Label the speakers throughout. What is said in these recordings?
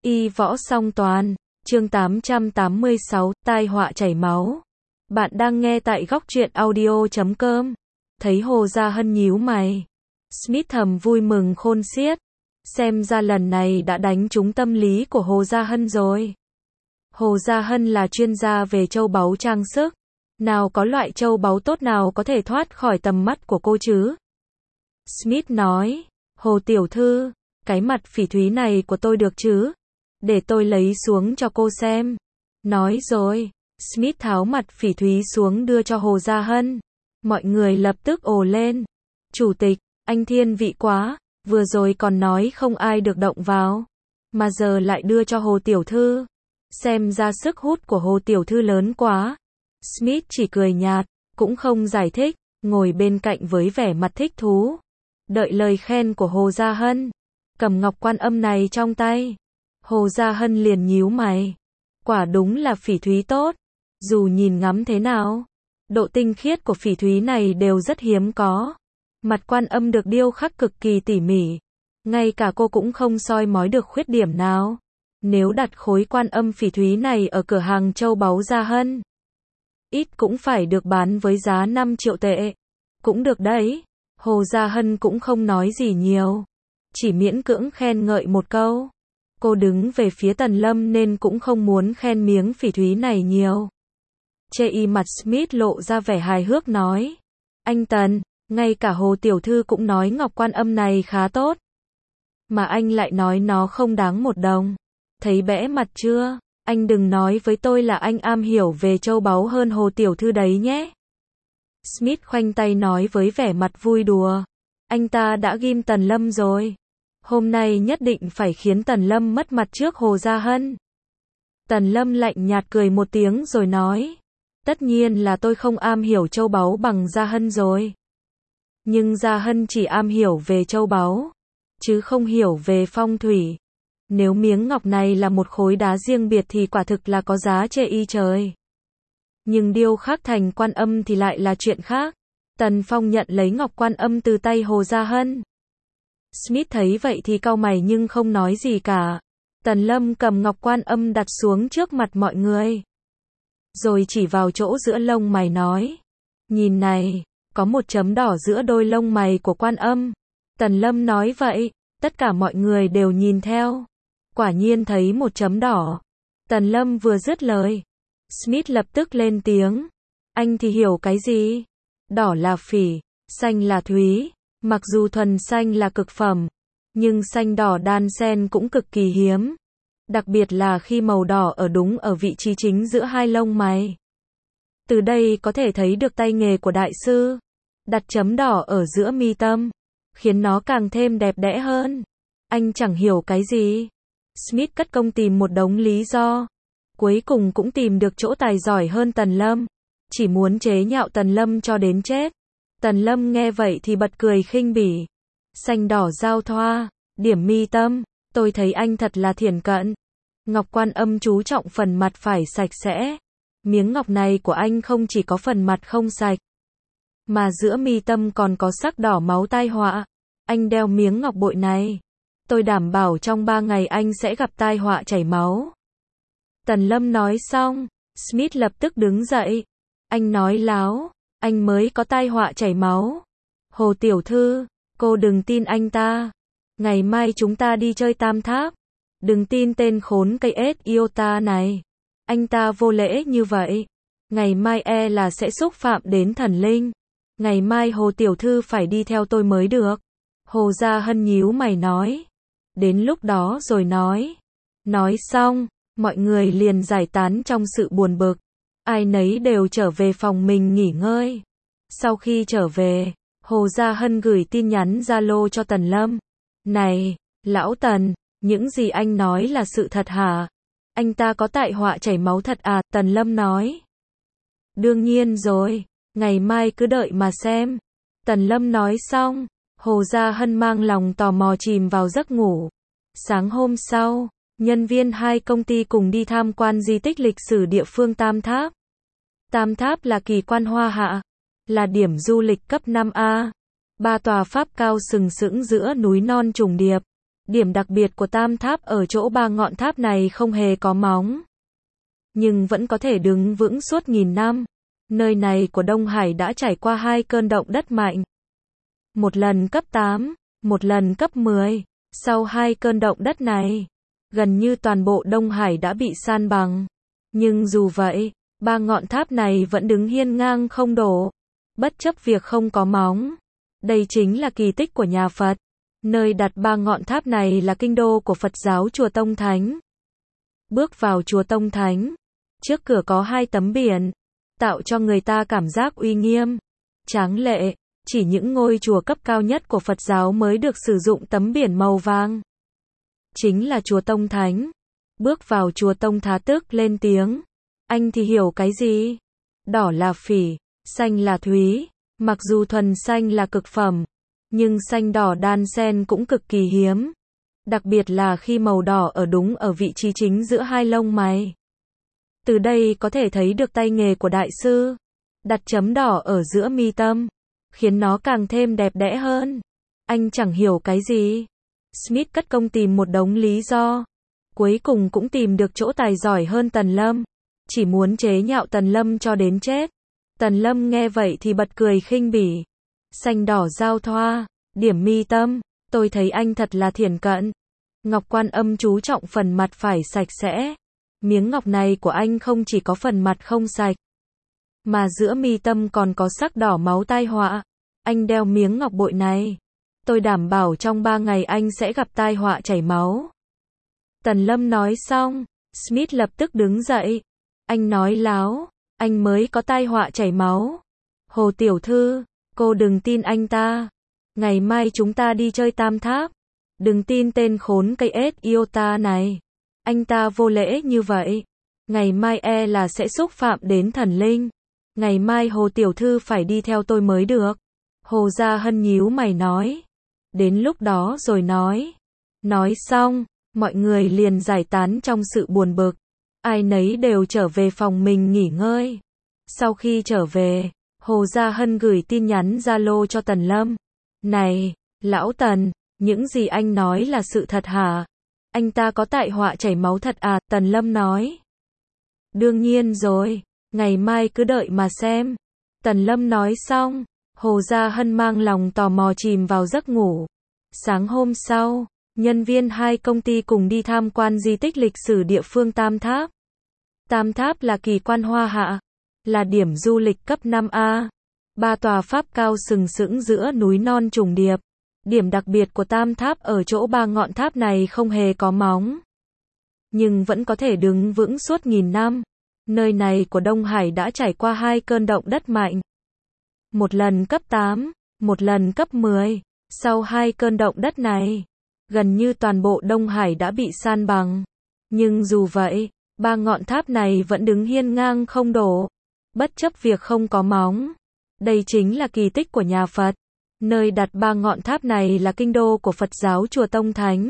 Speaker 1: Y võ song toàn, chương 886, tai họa chảy máu. Bạn đang nghe tại góc truyện audio.com. Thấy Hồ Gia Hân nhíu mày, Smith thầm vui mừng khôn xiết. Xem ra lần này đã đánh trúng tâm lý của Hồ Gia Hân rồi. Hồ Gia Hân là chuyên gia về châu báu trang sức. Nào có loại châu báu tốt nào có thể thoát khỏi tầm mắt của cô chứ? Smith nói, Hồ tiểu thư, cái mặt phỉ thúy này của tôi được chứ? Để tôi lấy xuống cho cô xem. Nói rồi, Smith tháo mặt phỉ thúy xuống đưa cho Hồ Gia Hân. Mọi người lập tức ồ lên. Chủ tịch, anh thiên vị quá, vừa rồi còn nói không ai được động vào. Mà giờ lại đưa cho Hồ tiểu thư. Xem ra sức hút của Hồ tiểu thư lớn quá. Smith chỉ cười nhạt, cũng không giải thích, ngồi bên cạnh với vẻ mặt thích thú. Đợi lời khen của Hồ Gia Hân. Cầm ngọc quan âm này trong tay. Hồ Gia Hân liền nhíu mày. Quả đúng là phỉ thúy tốt. Dù nhìn ngắm thế nào, độ tinh khiết của phỉ thúy này đều rất hiếm có. Mặt quan âm được điêu khắc cực kỳ tỉ mỉ. Ngay cả cô cũng không soi mói được khuyết điểm nào. Nếu đặt khối quan âm phỉ thúy này ở cửa hàng châu báu Gia Hân, ít cũng phải được bán với giá 5 triệu tệ. Cũng được đấy. Hồ Gia Hân cũng không nói gì nhiều. Chỉ miễn cưỡng khen ngợi một câu. Cô đứng về phía Tần Lâm nên cũng không muốn khen miếng phỉ thúy này nhiều. Chê y mặt Smith lộ ra vẻ hài hước nói. Anh Tần, ngay cả Hồ tiểu thư cũng nói ngọc quan âm này khá tốt. Mà anh lại nói nó không đáng 1 đồng. Thấy bẽ mặt chưa? Anh đừng nói với tôi là anh am hiểu về châu báu hơn Hồ tiểu thư đấy nhé. Smith khoanh tay nói với vẻ mặt vui đùa. Anh ta đã ghim Tần Lâm rồi. Hôm nay nhất định phải khiến Tần Lâm mất mặt trước Hồ Gia Hân. Tần Lâm lạnh nhạt cười một tiếng rồi nói. Tất nhiên là tôi không am hiểu châu báu bằng Gia Hân rồi. Nhưng Gia Hân chỉ am hiểu về châu báu, chứ không hiểu về phong thủy. Nếu miếng ngọc này là một khối đá riêng biệt thì quả thực là có giá chê y trời. Nhưng điêu khắc thành quan âm thì lại là chuyện khác. Tần Phong nhận lấy ngọc quan âm từ tay Hồ Gia Hân. Smith thấy vậy thì cau mày nhưng không nói gì cả. Tần Lâm cầm ngọc quan âm đặt xuống trước mặt mọi người. Rồi chỉ vào chỗ giữa lông mày nói. Nhìn này, có một chấm đỏ giữa đôi lông mày của quan âm. Tần Lâm nói vậy, tất cả mọi người đều nhìn theo. Quả nhiên thấy một chấm đỏ. Tần Lâm vừa dứt lời, Smith lập tức lên tiếng. Anh thì hiểu cái gì? Đỏ là phỉ, xanh là thúy. Mặc dù thuần xanh là cực phẩm, nhưng xanh đỏ đan xen cũng cực kỳ hiếm. Đặc biệt là khi màu đỏ ở đúng ở vị trí chính giữa hai lông mày. Từ đây có thể thấy được tay nghề của đại sư. Đặt chấm đỏ ở giữa mi tâm, khiến nó càng thêm đẹp đẽ hơn. Anh chẳng hiểu cái gì. Smith cất công tìm một đống lý do. Cuối cùng cũng tìm được chỗ tài giỏi hơn Tần Lâm. Chỉ muốn chế nhạo Tần Lâm cho đến chết. Tần Lâm nghe vậy thì bật cười khinh bỉ. Xanh đỏ giao thoa, điểm mi tâm, tôi thấy anh thật là thiển cận. Ngọc quan âm chú trọng phần mặt phải sạch sẽ. Miếng ngọc này của anh không chỉ có phần mặt không sạch, mà giữa mi tâm còn có sắc đỏ máu tai họa. Anh đeo miếng ngọc bội này, tôi đảm bảo trong 3 ngày anh sẽ gặp tai họa chảy máu. Tần Lâm nói xong, Smith lập tức đứng dậy. Anh nói láo, anh mới có tai họa chảy máu. Hồ tiểu thư, cô đừng tin anh ta. Ngày mai chúng ta đi chơi Tam Tháp. Đừng tin tên khốn cây ếch iota này. Anh ta vô lễ như vậy. Ngày mai là sẽ xúc phạm đến thần linh. Ngày mai Hồ tiểu thư phải đi theo tôi mới được. Hồ Gia Hân nhíu mày nói. Đến lúc đó rồi nói. Nói xong, mọi người liền giải tán trong sự buồn bực. Ai nấy đều trở về phòng mình nghỉ ngơi. Sau khi trở về, Hồ Gia Hân gửi tin nhắn Zalo cho Tần Lâm. Này, lão Tần, những gì anh nói là sự thật hả? Anh ta có tai họa chảy máu thật à? Tần Lâm nói. Đương nhiên rồi, ngày mai cứ đợi mà xem. Tần Lâm nói xong, Hồ Gia Hân mang lòng tò mò chìm vào giấc ngủ. Sáng hôm sau, nhân viên 2 công ty cùng đi tham quan di tích lịch sử địa phương Tam Tháp. Tam Tháp là kỳ quan Hoa Hạ, là điểm du lịch cấp 5A. 3 tòa pháp cao sừng sững giữa núi non trùng điệp, Điểm đặc biệt của tam tháp ở chỗ ba ngọn tháp này không hề có móng, nhưng vẫn có thể đứng vững suốt nghìn năm. Nơi này của Đông Hải đã trải qua 2 cơn động đất mạnh. Một lần cấp 8, một lần cấp 10. Sau 2 cơn động đất này, gần như toàn bộ Đông Hải đã bị san bằng. Nhưng dù vậy, ba ngọn tháp này vẫn đứng hiên ngang không đổ, bất chấp việc không có móng. Đây chính là kỳ tích của nhà Phật. Nơi đặt ba ngọn tháp này là kinh đô của Phật giáo chùa Tông Thánh. Bước vào chùa Tông Thánh, trước cửa có 2 tấm biển, tạo cho người ta cảm giác uy nghiêm, tráng lệ. Chỉ những ngôi chùa cấp cao nhất của Phật giáo mới được sử dụng tấm biển màu vàng. Chính là chùa Tông Thánh. Bước vào chùa Tông Thá tức lên tiếng. Anh thì hiểu cái gì? Đỏ là phỉ, xanh là thúy. Mặc dù thuần xanh là cực phẩm, nhưng xanh đỏ đan xen cũng cực kỳ hiếm. Đặc biệt là khi màu đỏ ở đúng ở vị trí chính giữa 2 lông mày. Từ đây có thể thấy được tay nghề của đại sư. Đặt chấm đỏ ở giữa mi tâm, khiến nó càng thêm đẹp đẽ hơn. Anh chẳng hiểu cái gì. Smith cất công tìm một đống lý do. Cuối cùng cũng tìm được chỗ tài giỏi hơn Tần Lâm. Chỉ muốn chế nhạo Tần Lâm cho đến chết. Tần Lâm nghe vậy thì bật cười khinh bỉ. Xanh đỏ giao thoa, điểm mi tâm. Tôi thấy anh thật là thiển cận. Ngọc Quan Âm chú trọng phần mặt phải sạch sẽ. Miếng ngọc này của anh không chỉ có phần mặt không sạch, mà giữa mi tâm còn có sắc đỏ máu tai họa. Anh đeo miếng ngọc bội này, tôi đảm bảo trong 3 ngày anh sẽ gặp tai họa chảy máu. Tần Lâm nói xong, Smith lập tức đứng dậy. Anh nói láo, anh mới có tai họa chảy máu. Hồ tiểu thư, cô đừng tin anh ta. Ngày mai chúng ta đi chơi tam tháp. Đừng tin tên khốn cây ếch iota này. Anh ta vô lễ như vậy. Ngày mai là sẽ xúc phạm đến thần linh. Ngày mai Hồ tiểu thư phải đi theo tôi mới được. Hồ Gia Hân nhíu mày nói. Đến lúc đó rồi nói. Nói xong, mọi người liền giải tán trong sự buồn bực. Ai nấy đều trở về phòng mình nghỉ ngơi. Sau khi trở về, Hồ Gia Hân gửi tin nhắn Zalo cho Tần Lâm. Này, lão Tần, những gì anh nói là sự thật hả? Anh ta có tai họa chảy máu thật à? Tần Lâm nói. Đương nhiên rồi, ngày mai cứ đợi mà xem. Tần Lâm nói xong, Hồ Gia Hân mang lòng tò mò chìm vào giấc ngủ. Sáng hôm sau, nhân viên 2 công ty cùng đi tham quan di tích lịch sử địa phương Tam Tháp. Tam Tháp là kỳ quan Hoa Hạ, là điểm du lịch cấp 5A. 3 tòa pháp cao sừng sững giữa núi non trùng điệp. Điểm đặc biệt của Tam Tháp ở chỗ 3 ngọn tháp này không hề có móng, nhưng vẫn có thể đứng vững suốt nghìn năm. Nơi này của Đông Hải đã trải qua 2 cơn động đất mạnh. Một lần cấp 8, một lần cấp 10. Sau 2 cơn động đất này, gần như toàn bộ Đông Hải đã bị san bằng. Nhưng dù vậy, 3 ngọn tháp này vẫn đứng hiên ngang không đổ, bất chấp việc không có móng. Đây chính là kỳ tích của nhà Phật. Nơi đặt 3 ngọn tháp này là kinh đô của Phật giáo chùa Tông Thánh.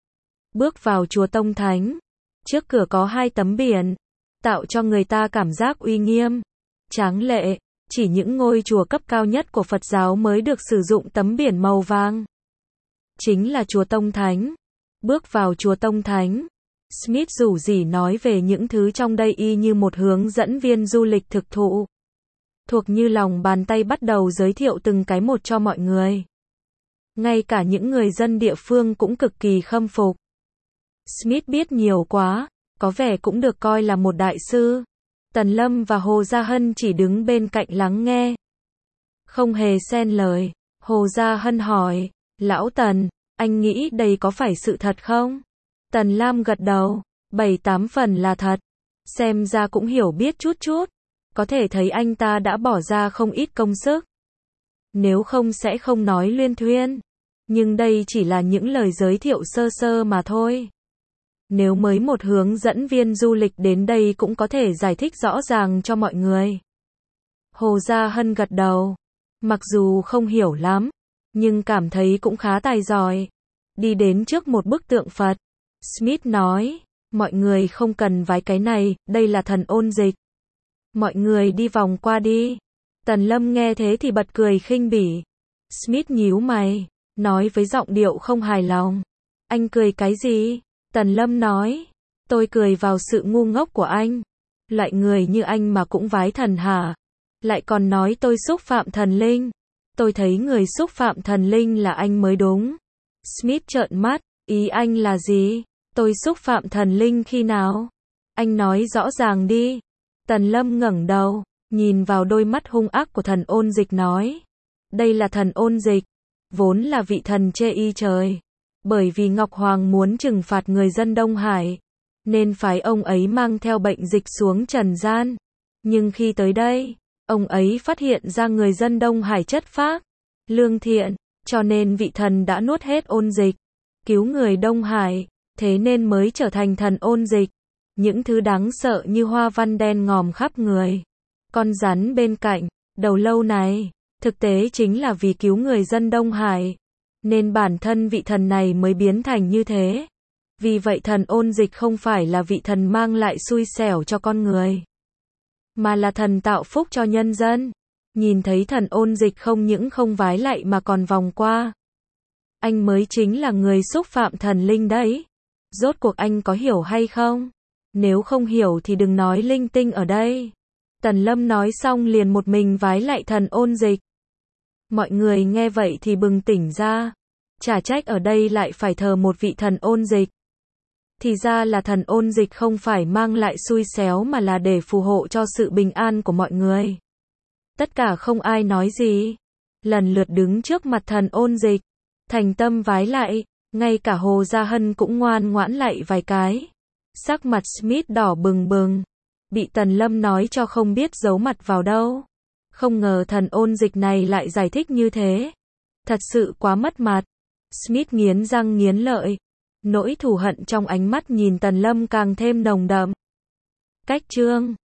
Speaker 1: Bước vào chùa Tông Thánh, trước cửa có 2 tấm biển, tạo cho người ta cảm giác uy nghiêm, tráng lệ. Chỉ những ngôi chùa cấp cao nhất của Phật giáo mới được sử dụng tấm biển màu vàng. Chính là chùa Tông Thánh. Bước vào chùa Tông Thánh, Smith rủ rỉ nói về những thứ trong đây y như một hướng dẫn viên du lịch thực thụ. Thuộc như lòng bàn tay bắt đầu giới thiệu từng cái một cho mọi người. Ngay cả những người dân địa phương cũng cực kỳ khâm phục. Smith biết nhiều quá, có vẻ cũng được coi là một đại sư. Tần Lâm và Hồ Gia Hân chỉ đứng bên cạnh lắng nghe, không hề xen lời. Hồ Gia Hân hỏi, Lão Tần, anh nghĩ đây có phải sự thật không? Tần Lam gật đầu, 7-8 phần là thật. Xem ra cũng hiểu biết chút chút. Có thể thấy anh ta đã bỏ ra không ít công sức. Nếu không sẽ không nói luyên thuyên. Nhưng đây chỉ là những lời giới thiệu sơ sơ mà thôi. Nếu mới một hướng dẫn viên du lịch đến đây cũng có thể giải thích rõ ràng cho mọi người. Hồ Gia Hân gật đầu. Mặc dù không hiểu lắm, nhưng cảm thấy cũng khá tài giỏi. Đi đến trước một bức tượng Phật, Smith nói, mọi người không cần vái cái này, đây là thần ôn dịch. Mọi người đi vòng qua đi. Tần Lâm nghe thế thì bật cười khinh bỉ. Smith nhíu mày, nói với giọng điệu không hài lòng. Anh cười cái gì? Tần Lâm nói. Tôi cười vào sự ngu ngốc của anh. Loại người như anh mà cũng vái thần hả? Lại còn nói tôi xúc phạm thần linh. Tôi thấy người xúc phạm thần linh là anh mới đúng. Smith trợn mắt, ý anh là gì? Tôi xúc phạm thần linh khi nào? Anh nói rõ ràng đi. Tần Lâm ngẩng đầu, nhìn vào đôi mắt hung ác của thần Ôn Dịch nói. Đây là thần Ôn Dịch, vốn là vị thần chê y trời. Bởi vì Ngọc Hoàng muốn trừng phạt người dân Đông Hải, nên phái ông ấy mang theo bệnh dịch xuống trần gian. Nhưng khi tới đây, ông ấy phát hiện ra người dân Đông Hải chất phác, lương thiện, cho nên vị thần đã nuốt hết Ôn Dịch, cứu người Đông Hải, thế nên mới trở thành thần Ôn Dịch. Những thứ đáng sợ như hoa văn đen ngòm khắp người, con rắn bên cạnh, đầu lâu này, thực tế chính là vì cứu người dân Đông Hải, nên bản thân vị thần này mới biến thành như thế. Vì vậy thần Ôn Dịch không phải là vị thần mang lại xui xẻo cho con người, mà là thần tạo phúc cho nhân dân. Nhìn thấy thần Ôn Dịch không những không vái lạy mà còn vòng qua. Anh mới chính là người xúc phạm thần linh đấy. Rốt cuộc anh có hiểu hay không? Nếu không hiểu thì đừng nói linh tinh ở đây. Tần Lâm nói xong liền một mình vái lạy thần Ôn Dịch. Mọi người nghe vậy thì bừng tỉnh ra. Chả trách ở đây lại phải thờ một vị thần Ôn Dịch. Thì ra là thần Ôn Dịch không phải mang lại xui xéo mà là để phù hộ cho sự bình an của mọi người. Tất cả không ai nói gì. Lần lượt đứng trước mặt thần Ôn Dịch, thành tâm vái lạy, ngay cả Hồ Gia Hân cũng ngoan ngoãn lạy vài cái. Sắc mặt Smith đỏ bừng bừng, bị Tần Lâm nói cho không biết giấu mặt vào đâu. Không ngờ thần Ôn Dịch này lại giải thích như thế. Thật sự quá mất mặt. Smith nghiến răng nghiến lợi, nỗi thù hận trong ánh mắt nhìn Tần Lâm càng thêm nồng đậm. Cách chương